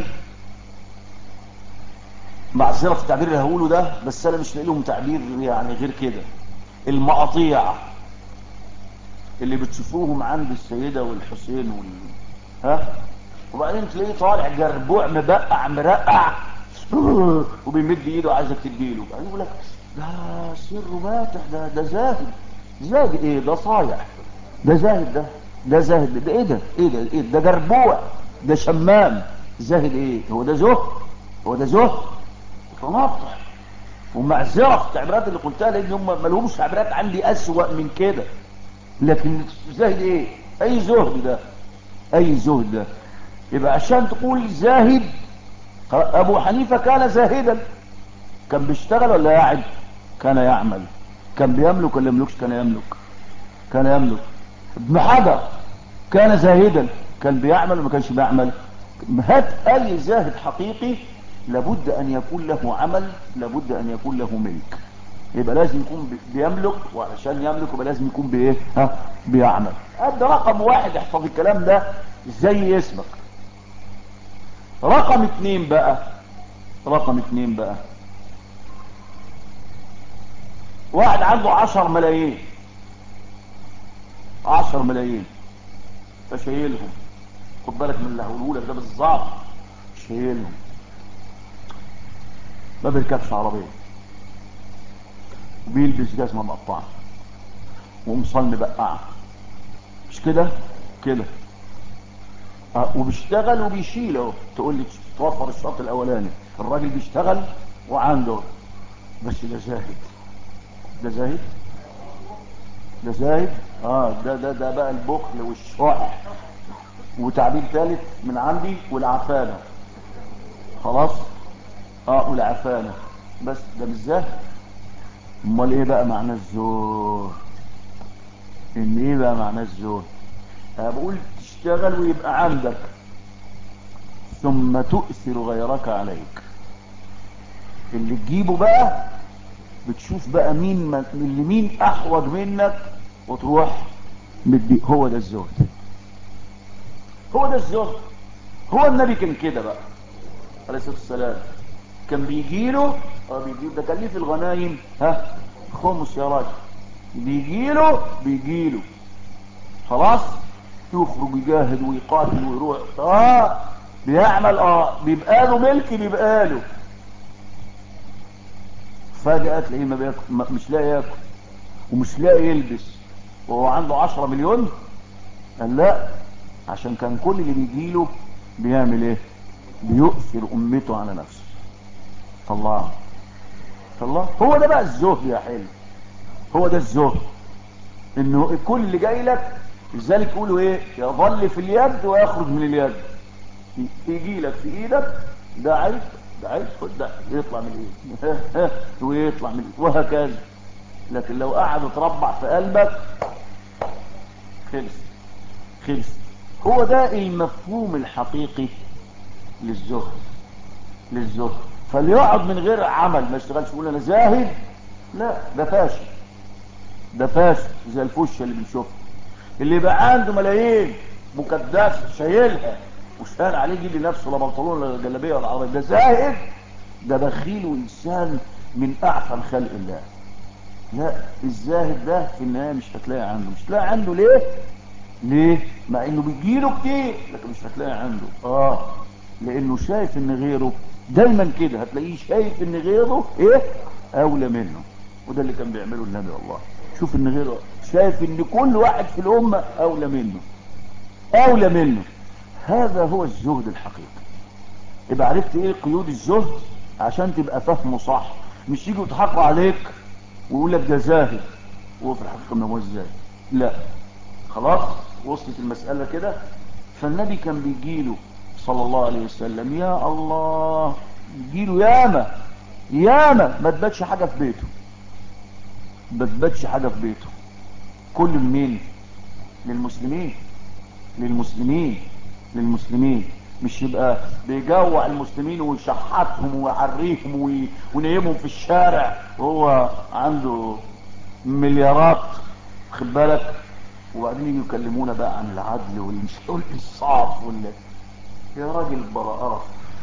معذره في التعبير اللي هقوله ده، بس انا مش لاقي لهم تعبير يعني غير كده: المقاطيع اللي بتشوفوهم عند السيده والحسين وبعدين تلاقيه طالع جربوع مبقع مرقع وبيمد ايده عايزك تديله، بعدين يقول لك ده سره ماتح، ده زاهد. زاهد ايه؟ ده صايع. ده زاهد، ده زاهد. ده ايه ده جربوع، ده شمام. زاهد ايه؟ هو ده زهد؟ هو ده زهد؟ تنطح. ومعذره في التعبيرات اللي قلتها، لان هم ما لهمش تعبيرات عندي اسوأ من كده. لكن زاهد ايه؟ اي زهد ده؟ اي زهد ده؟ يبقى عشان تقول زاهد، ابو حنيفه كان زاهدا. كان بيشتغل ولا قاعد؟ كان يعمل. كان بيملك ولا يملكش؟ كان يملك. ابن حجر كان زاهدا، كان بيعمل ولا ما كانش بيعمل؟ هات اي زاهد حقيقي لابد ان يكون له عمل، لابد ان يكون له ملك. يبقى لازم يكون بيملك، وعشان يملك يبقى لازم يكون بايه؟ بيعمل. ده رقم واحد، احفظ الكلام ده زي اسمك. رقم اتنين بقى، واحد عنده 10 ملايين، 10 ملايين فشايلهم. خد بالك من اللي هقوله لك ده بالظبط. شايلهم، ما بيركبش عربيه، وبيلبس جزمه مقطعه، ومصلي بقعه، مش كده؟ كده. وبيشتغل وبيشيل اهو. تقول لي توفر الشرط الاولاني، الراجل بيشتغل وعنده، بس ده زاهد. ده زاهد، ده زاهد. ده بقى البخل والشح، وتعبير ثالث من عندي، والعفانه. خلاص. والعفانه. بس ده مش زاهد. امال ايه بقى معنى الزهد؟ ان ايه بقى معنى الزهد؟ انا بقول تشتغل ويبقى عندك، ثم تؤثر غيرك عليك. اللي تجيبه بقى بتشوف بقى مين احوج منك وتروح مدي. هو ده الزهد، هو ده الزهد. هو النبي كان كده بقى عليه الصلاه والسلام. كان بيجيله ده كان ليه في الغنايم خمس يا راجل. بيجيله خلاص، يخرج يجاهد ويقاتل ويروح، بيعمل، بيبقى له ملك، بيبقى له. فجأة تلاقيه ما بياكل، مش لاقي ياكل، ومش لاقي يلبس، وهو عنده 10 مليون. قال لا، عشان كان كل اللي بيجيله بيعمل ايه؟ بيؤثر امته على نفسه. الله. هو ده بقى الزهد يا حلو. هو ده الزهد، انه كل اللي جاي لك، لذلك يقولوا ايه؟ يظل في اليد ويخرج من اليد. يجي لك في ايدك، ده عايز خد، ده يطلع من الايد ويطلع من الايد، وهكذا. لكن لو قعد يتربع في قلبك، خلص. هو ده المفهوم الحقيقي للزهد. فليقعد من غير عمل، ما يشتغلش يقول انا زاهد، لا، ده فاشل زي الفشه اللي بنشوفها. اللي بقى عنده ملايين مكدسه شايلها، وشال عليه يجيب لنفسه لا بنطلون ولا جلابيه ولا عربيه، ده زاهد، ده بخيل وانسان من اعفن خلق الله. لا، الزاهد ده في النهايه مش هتلاقي عنده. ليه؟ مع انه بيجيله كتير، لكن مش هتلاقي عنده. لانه شايف ان غيره، دايما كده هتلاقيه شايف ان غيره اولى منه. وده اللي كان بيعمله النبي والله. شوف ان غيره، شايف ان كل واحد في الامه اولى منه. هذا هو الزهد الحقيقي. يبقى عرفت ايه قيود الزهد عشان تبقى فهمه صح. مش يجوا يضحكوا عليك ويقول لك ده زاهد وهو في الحقيقه ما هو زاهد. لا، خلاص وصلت المساله كده. فالنبي كان بيجيله صلى الله عليه وسلم، يا الله، يجيله ياما ما تباتش حاجه في بيته. كل مين؟ للمسلمين. مش يبقى بيجوع المسلمين ويشحتهم ويعريهم ونيمهم في الشارع وهو عنده مليارات، خد بالك. وبعدين يجوا يكلمونا بقى عن العدل والانصاف يا راجل بلا قرف.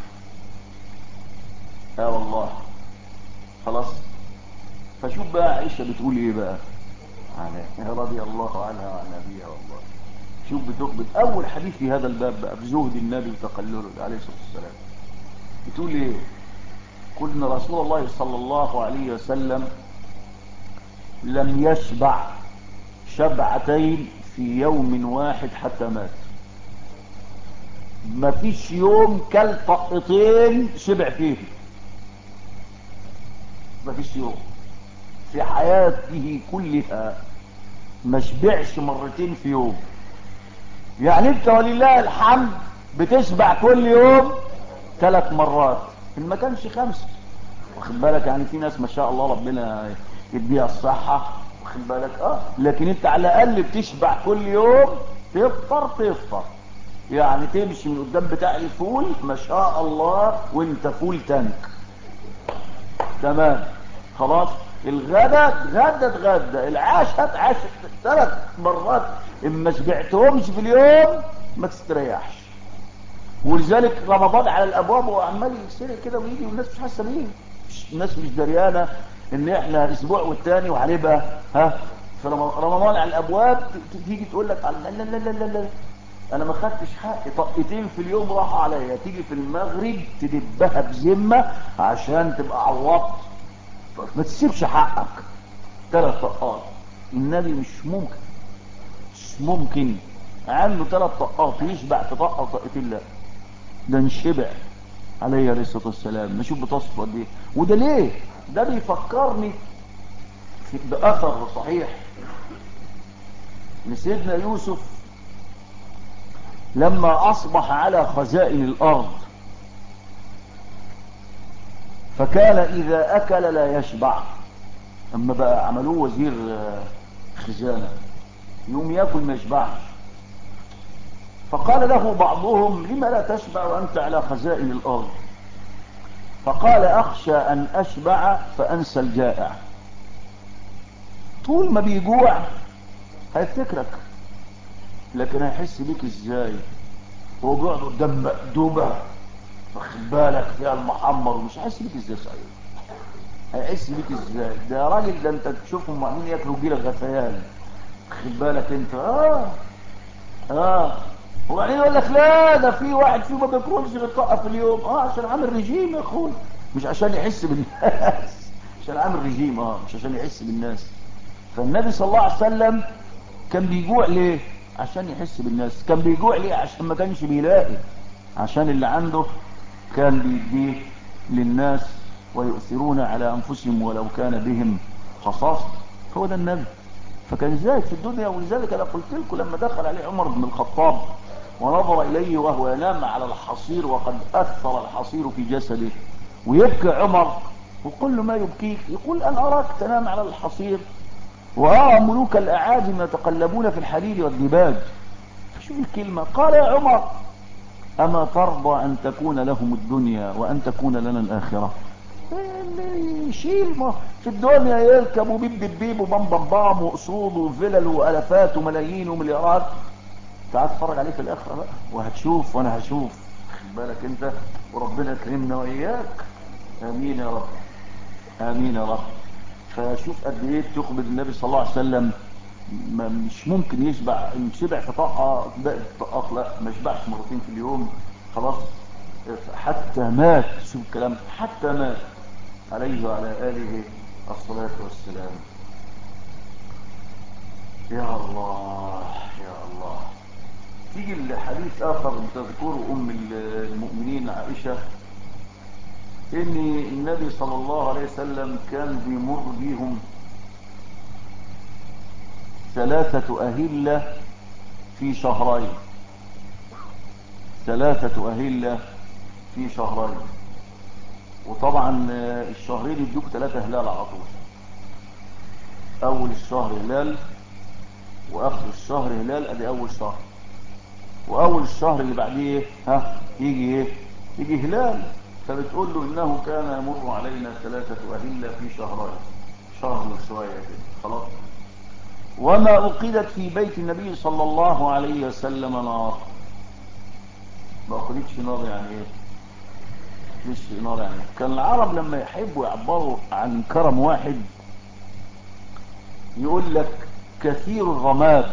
والله. خلاص. فشوف بقى عائشة بتقول ايه بقى رضي الله عنها وعن ابيها. والله شوف بتقبل اول حديث في هذا الباب بقى في زهد النبي وتقلله عليه الصلاه والسلام. بتقول ايه؟ قلنا رسول الله صلى الله عليه وسلم لم يشبع شبعتين في يوم واحد حتى مات. ما فيش يوم كل طقتين شبع فيه. ما فيش يوم في حياته كلها ما شبعش مرتين في يوم. يعني انت ولله الحمد بتشبع كل يوم 3 مرات، ان ما كانش 5. واخد بالك؟ يعني في ناس ما شاء الله ربنا يديها الصحة، واخد بالك؟ لكن انت على الاقل بتشبع كل يوم. تفطر يعني تمشي من قدام بتاع الفول ما شاء الله وانت فول تانك تمام. خلاص. الغدا اتغدى، العشاء اتعشى 3 مرات. اما شبعتهمش في اليوم ما تستريحش. ولذلك رمضان على الابواب وعمال يسرق كده ويجي والناس مش حاسه بيه، الناس مش دريانه ان احنا اسبوع والتاني وهنبقى في رمضان على الابواب. تيجي تقول لك لا لا لا لا لا لا، انا ما خدتش حقي، طقتين في اليوم راحوا عليا. تيجي في المغرب تدبها بذمه عشان تبقى عوضت. ما تسيبش حقك 3 طقات. النبي مش ممكن عنده 3 طقات يشبع في طقه وطقتين. لا، ده انشبع عليه الصلاه والسلام. نشوف بتصف قد ايه. وده ليه؟ ده بيفكرني باثر صحيح لسيدنا يوسف لما اصبح على خزائن الارض، فكان اذا اكل لا يشبع. اما بقى عملوه وزير خزانه يوم ياكل ما يشبعش. فقال له بعضهم لما لا تشبع وانت على خزائن الارض؟ فقال اخشى ان اشبع فانسى الجائع. طول ما بيجوع هيفتكرك، لكن هيحس بيك ازاي؟ هو بيقعد قدام مقدومه واخد بالك فيها المحمر ومش هيحس بيك ازاي؟ صحيح هيحس بيك ازاي؟ ده يا راجل ده انت تشوفهم عاملين ياكلوا جيلك غثيان، واخد بالك انت. وبعدين يقول لك لا ده في واحد فيهم ما بياكلش غير في اليوم. عشان عامل رجيم يا اخوي، مش عشان يحس بالناس. عشان عامل رجيم مش عشان يحس بالناس. فالنبي صلى الله عليه وسلم كان بيجوع ليه؟ عشان يحس بالناس. كان بيجوع ليه؟ عشان ما كانش بيلاقي، عشان اللي عنده كان بيديه للناس ويؤثرون على انفسهم ولو كان بهم خصاصة. هو ده النبي. فكان زاهد في الدنيا. ولذلك انا قلت لكم لما دخل عليه عمر بن الخطاب ونظر اليه وهو ينام على الحصير وقد اثر الحصير في جسده، ويبكي عمر وكل ما يبكيك يقول انا اراك تنام على الحصير وارى ملوك الاعاجم يتقلبون في الحرير والديباج. فشوف الكلمه، قال يا عمر اما ترضى ان تكون لهم الدنيا وان تكون لنا الاخره؟ اللي يشيل في الدنيا يركب وبيب بيب وبام بام بام وقصود وفلل والافات وملايين ومليارات، تعال اتفرج عليه في الاخره بقى وهتشوف وانا هشوف. خد بالك انت، وربنا يكرمنا واياك. امين يا رب، امين يا رب. فشوف قد ايه تخبر النبي صلى الله عليه وسلم مش ممكن يشبع. ان شبع في طاقه باقي الطاقات لا، ما يشبعش مرتين في اليوم خلاص. حتى مات، شوف الكلام، حتى مات عليه وعلى آله الصلاة والسلام. يا الله يا الله. تيجي الحديث آخر تذكره أم المؤمنين عائشة إن النبي صلى الله عليه وسلم كان بيمر بيهم 3 أهلة في شهرين. 3 أهلة في شهرين. وطبعا الشهرين يدوك 3 هلال على طول. أول الشهر هلال واخر الشهر هلال. ادي اول شهر. واول الشهر اللي بعديه يجي ايه؟ يجي هلال. فبتقول له انه كان يمر علينا 3 أهلة في شهرين، شهر وشويه كده خلاص. وما أوقدت في بيت النبي صلى الله عليه وسلم نار. ما أوقدتش نار يعني ايه؟ مش نار يعني. كان العرب لما يحبوا يعبروا عن كرم واحد يقول لك كثير الرماد.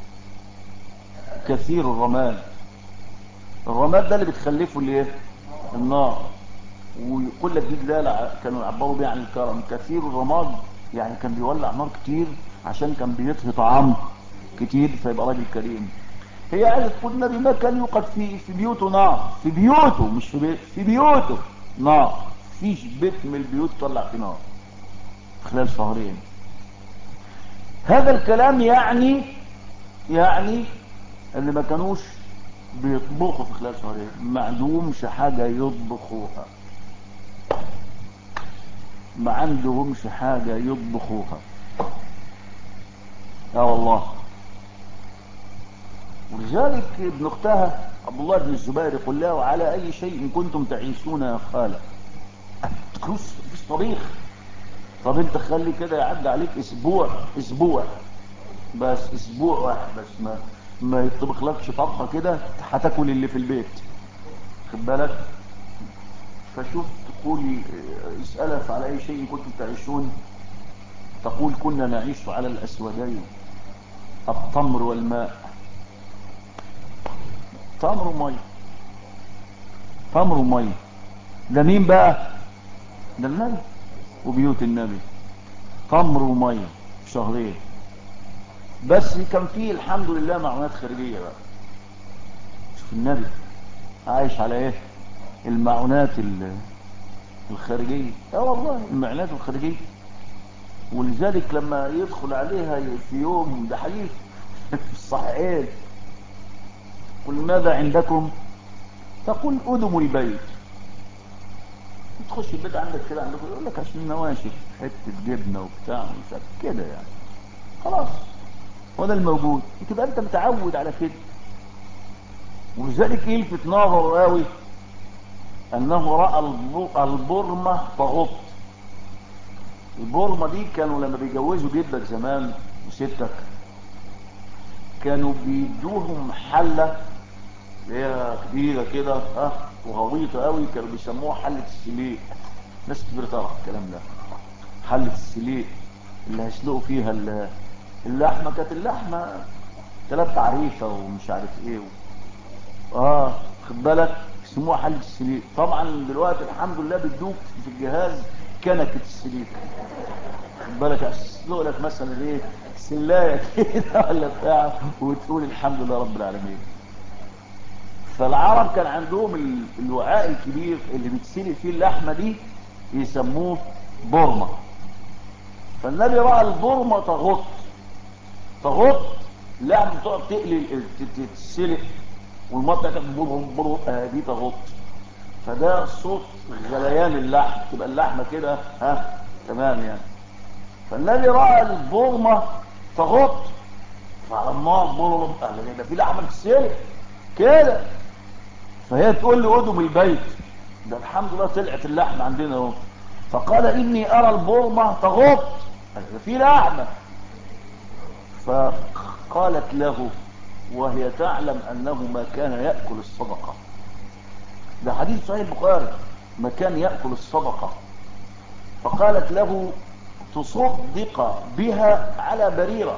كثير الرماد. الرماد ده اللي بتخلفه الايه؟ النار. ويقول لك دي دلاله كانوا يعبروا بيها عن الكرم. كثير الرماد يعني كان بيولع نار كتير عشان كان بيطهي طعام كتير فيبقى راجل كريم. هي عايزه تقول النبي ما كان يوقد في بيوته نار. في بيوته، مش في بيت، في بيوته نار. فيش بيت من البيوت طلع فيه نار خلال شهرين. هذا الكلام يعني اللي ما كانوش بيطبخوا في خلال شهرين، ما عندهمش حاجة يطبخوها. ما عندهمش حاجة يطبخوها. والله. ولذلك ابن اختها عبد الله بن الزبير يقول له وعلى اي شيء كنتم تعيشون يا خالة؟ مفيش طبيخ. طب انت خلي كده يعدي عليك اسبوع بس، اسبوع واحد بس، ما يطبخلكش طبخه كده هتاكل اللي في البيت، خد بالك. فشوف تقول اسألك على اي شيء كنتم تعيشون، تقول كنا نعيش على الاسودين، التمر والماء. تمر ومي، تمر ومي. ده مين بقى؟ ده النبي وبيوت النبي، تمر ومي في شهرين. بس كان فيه الحمد لله معونات خارجية بقى. شوف النبي عايش على ايه؟ المعونات الخارجية. والله المعونات الخارجية. ولذلك لما يدخل عليها في يوم، ده حديث في الصحيحين، قل ماذا عندكم؟ تقول أدم البيت. تخش البيت عندك كده، عندكم يقول لك عشان نواشف، حتة جبنة وبتاع مش عارف كده يعني، خلاص وده الموجود، تبقى انت متعود على كده. ولذلك يلفت نظره قوي انه راى البرمه تغط. البرمه دي كانوا لما بيجوزوا جدك زمان وستك كانوا بيدوهم حله اللي هي كبيره كده وغويطه قوي، كانوا بيسموها حله السليق. ناس كبيره تعرف الكلام ده. حله السليق اللي هيسلقوا فيها اللحمه. كانت اللحمه 3 تعريفه ومش عارف ايه خد بالك، يسموها حله السليق. طبعا دلوقتي الحمد لله بتدوك في الجهاز كنكه السليق، خد بالك، يسلق لك مثلا ايه سلايه كده ولا بتاع، وتقول الحمد لله رب العالمين. فالعرب كان عندهم الوعاء الكبير اللي بتسلق فيه اللحمه دي يسموه برمه. فالنبي راى البرمه تغط لحم، تقعد تقلي تتسلق والمطه بتاعتها دي تغط. فده صوت غليان اللحم، تبقى اللحمه كده تمام يعني. فالنبي راى البرمه تغط، فعلى النار برم قال ده في لحمه بتتسلق كده. فهي تقول لي ادم البيت، ده الحمد لله طلعت اللحمه عندنا اهو. فقال اني ارى البرمه تغط، ده في لحمه. فقالت له وهي تعلم انه ما كان ياكل الصدقه، ده حديث صحيح البخاري، ما كان ياكل الصدقه. فقالت له تصدق بها على بريره.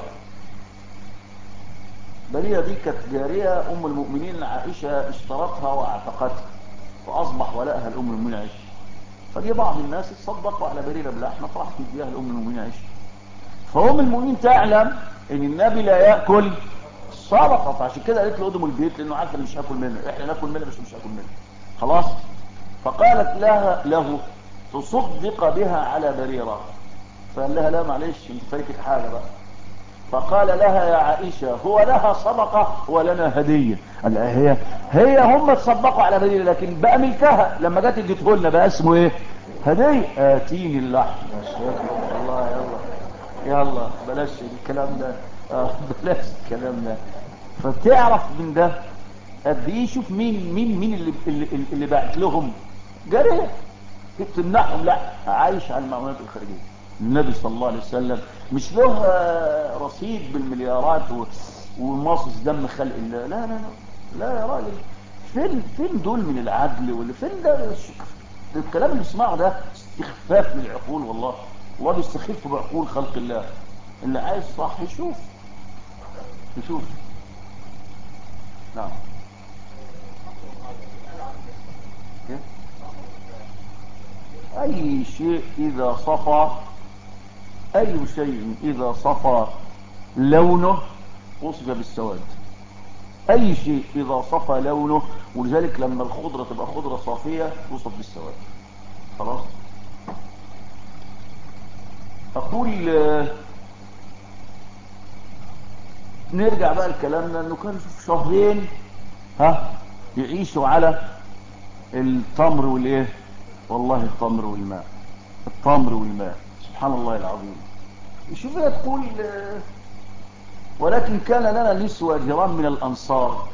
بريره دي كانت جاريه ام المؤمنين عائشه اشترتها واعتقتها، فاصبح ولائها لام المؤمنين عائشه. فجي بعض الناس تصدقوا على بريره باللحمه، فراحت تديها لام المؤمنين عائشه. فام المؤمنين تعلم ان النبي لا ياكل الصدقه، فعشان كده قالت له ادم البيت، لانه عارفه مش هاكل منه، احنا ناكل منه بس مش هاكل منه خلاص. فقالت له تصدق بها على بريره. فقال لها لا معلش انت فايتك حاجه بقى. فقال لها يا عائشه هو لها صدقه ولنا هديه. قال هي هم تصدقوا على بريره، لكن بقى ملكها لما جت اديته لنا بقى اسمه ايه؟ هديه. اتيني اللحم. يا شيخ الله، يلا بلاش الكلام ده، بلاش الكلام ده. فتعرف من ده قد ايه. شوف مين اللي بعت لهم جاريه تمنعهم، لا عايش على المعونات الخارجيه. النبي صلى الله عليه وسلم مش له رصيد بالمليارات وماصص دم خلق الله، لا لا لا لا يا راجل. فين دول من العدل؟ ولا فين ده الكلام اللي اسمعه ده استخفاف للعقول. والله الله بيستخف بعقول خلق الله. اللي عايز صح يشوف. نعم. اي شيء اذا صفى، اي شيء اذا صفى لونه وصف بالسواد. اي شيء اذا صفى لونه، ولذلك لما الخضرة تبقى خضرة صافية توصف بالسواد خلاص. اقول نرجع بقى لكلامنا انه كان في شهرين يعيشوا على التمر والايه، والله التمر والماء، التمر والماء، سبحان الله العظيم. شوف هي تقول ولكن كان لنا نسوة جيران من الانصار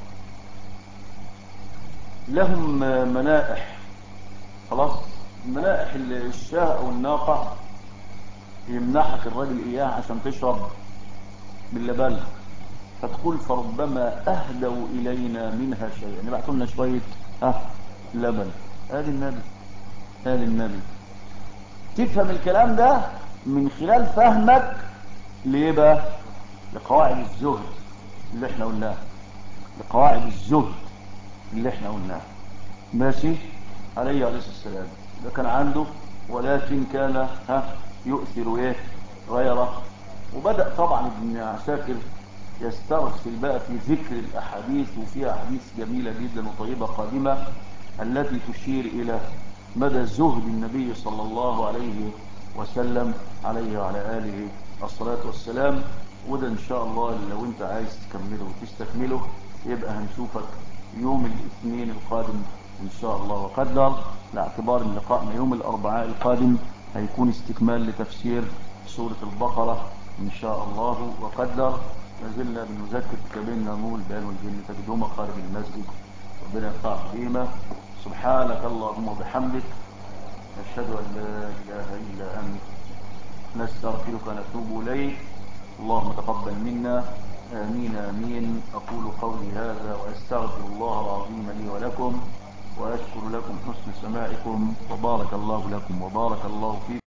لهم منائح. خلاص، منائح الشاة او الناقة يمنحك الراجل إياه عشان تشرب باللبن، فتقول فربما أهدوا إلينا منها شيئا، يعني بعتوا لنا شوية لبن. هذه النبي، هذه النبي. تفهم الكلام ده من خلال فهمك ليه بقى؟ لقواعد الزهد اللي احنا قلناها، لقواعد الزهد اللي احنا قلناها. ماشي. عليه السلام ده كان عنده، ولكن كان يؤثر ايه غيره. وبدأ طبعا ابن عساكر يسترسل بقى في ذكر الاحاديث، وفيها احاديث جميلة جدا وطيبة قادمة التي تشير الى مدى زهد النبي صلى الله عليه وسلم، عليه وعلى آله الصلاة والسلام. وده ان شاء الله لو انت عايز تكمله وتستكمله يبقى هنشوفك يوم الاثنين القادم ان شاء الله وقدر، لاعتبار ان لقائنا يوم الاربعاء القادم هيكون استكمال لتفسير سورة البقرة ان شاء الله وقدر. ما زلنا بنذكر كتابين نور البيان والجن تجدهما خارج المسجد، ربنا يرفع قيمة. سبحانك اللهم وبحمدك، نشهد ان لا اله الا انت، نستغفرك ونتوب اليك. اللهم تقبل منا، آمين آمين. أقول قولي هذا وأستغفر الله العظيم لي ولكم، وأشكر لكم حسن سماعكم، وبارك الله لكم وبارك الله فيكم.